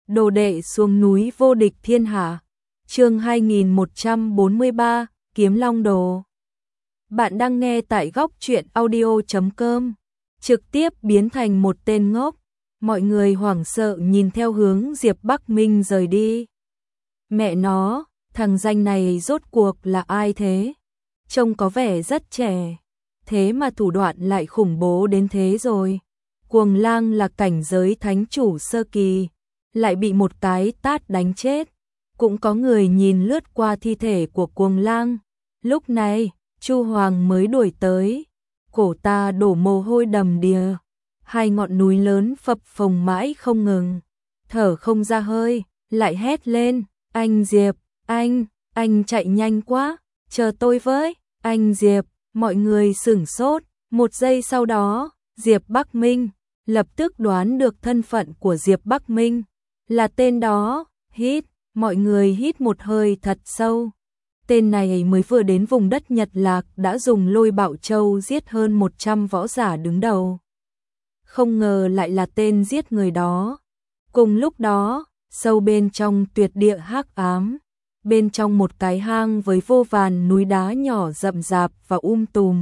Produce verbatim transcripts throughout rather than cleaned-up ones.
Đồ đệ xuống núi vô địch thiên hạ. Chương hai nghìn một trăm bốn mươi ba, Kiếm Long Đồ. Bạn đang nghe tại góc truyện audio chấm com. Trực tiếp biến thành một tên ngốc. Mọi người hoảng sợ nhìn theo hướng Diệp Bắc Minh rời đi. Mẹ nó, thằng danh này rốt cuộc là ai thế? Trông có vẻ rất trẻ, thế mà thủ đoạn lại khủng bố đến thế rồi. Cuồng Lang là cảnh giới thánh chủ sơ kỳ, lại bị một cái tát đánh chết. Cũng có người nhìn lướt qua thi thể của Cuồng Lang. Lúc này, Chu Hoàng mới đuổi tới. Cổ ta đổ mồ hôi đầm đìa. Hai ngọn núi lớn phập phồng mãi không ngừng. Thở không ra hơi, lại hét lên. Anh Diệp, anh, anh chạy nhanh quá, chờ tôi với. Anh Diệp, mọi người sửng sốt. Một giây sau đó, Diệp Bắc Minh lập tức đoán được thân phận của Diệp Bắc Minh. Là tên đó, hít, mọi người hít một hơi thật sâu. Tên này mới vừa đến vùng đất Nhật Lạc đã dùng Lôi Bạo Châu giết hơn một trăm võ giả đứng đầu. Không ngờ lại là tên giết người đó. Cùng lúc đó, sâu bên trong tuyệt địa hắc ám, bên trong một cái hang với vô vàn núi đá nhỏ rậm rạp và um tùm.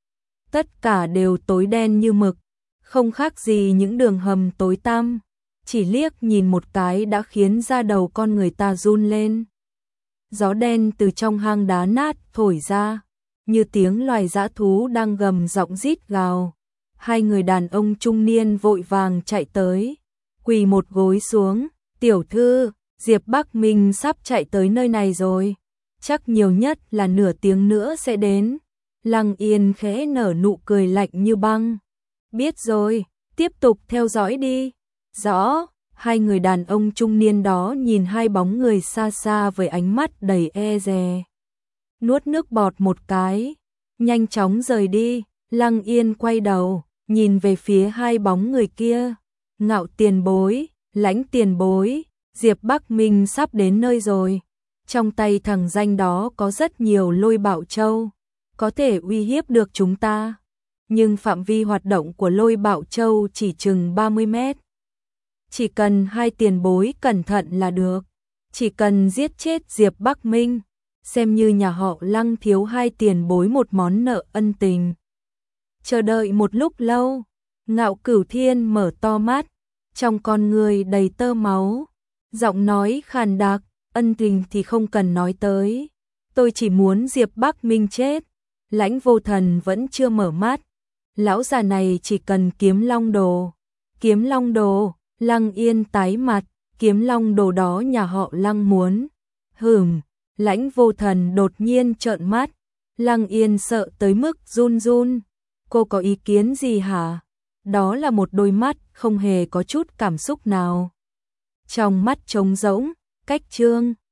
Tất cả đều tối đen như mực, không khác gì những đường hầm tối tăm. Chỉ liếc nhìn một cái đã khiến da đầu con người ta run lên. Gió đen từ trong hang đá nát thổi ra, như tiếng loài dã thú đang gầm giọng rít gào. Hai người đàn ông trung niên vội vàng chạy tới, quỳ một gối xuống. Tiểu thư, Diệp Bắc Minh sắp chạy tới nơi này rồi, chắc nhiều nhất là nửa tiếng nữa sẽ đến. Lăng Yên khẽ nở nụ cười lạnh như băng. Biết rồi, tiếp tục theo dõi đi. Rõ. Hai người đàn ông trung niên đó nhìn hai bóng người xa xa với ánh mắt đầy e dè. Nuốt nước bọt một cái, nhanh chóng rời đi. Lăng Yên quay đầu, nhìn về phía hai bóng người kia. Ngạo tiền bối, Lãnh tiền bối, Diệp Bắc Minh sắp đến nơi rồi. Trong tay thằng danh đó có rất nhiều Lôi Bạo Châu, có thể uy hiếp được chúng ta. Nhưng phạm vi hoạt động của Lôi Bạo Châu chỉ chừng ba mươi mét. Chỉ cần hai tiền bối cẩn thận là được. Chỉ cần giết chết Diệp Bắc Minh, xem như nhà họ Lăng thiếu hai tiền bối một món nợ ân tình. Chờ đợi một lúc lâu, Ngạo Cửu Thiên mở to mắt, trong con người đầy tơ máu. Giọng nói khàn đặc, ân tình thì không cần nói tới. Tôi chỉ muốn Diệp Bắc Minh chết. Lãnh Vô Thần vẫn chưa mở mắt. Lão già này chỉ cần Kiếm Long Đồ. Kiếm Long Đồ. Lăng Yên tái mặt, Kiếm Long Đồ đó nhà họ Lăng muốn. Hửm, Lãnh Vô Thần đột nhiên trợn mắt. Lăng Yên sợ tới mức run run. Cô có ý kiến gì hả? Đó là một đôi mắt không hề có chút cảm xúc nào. Trong mắt trống rỗng, cách trương,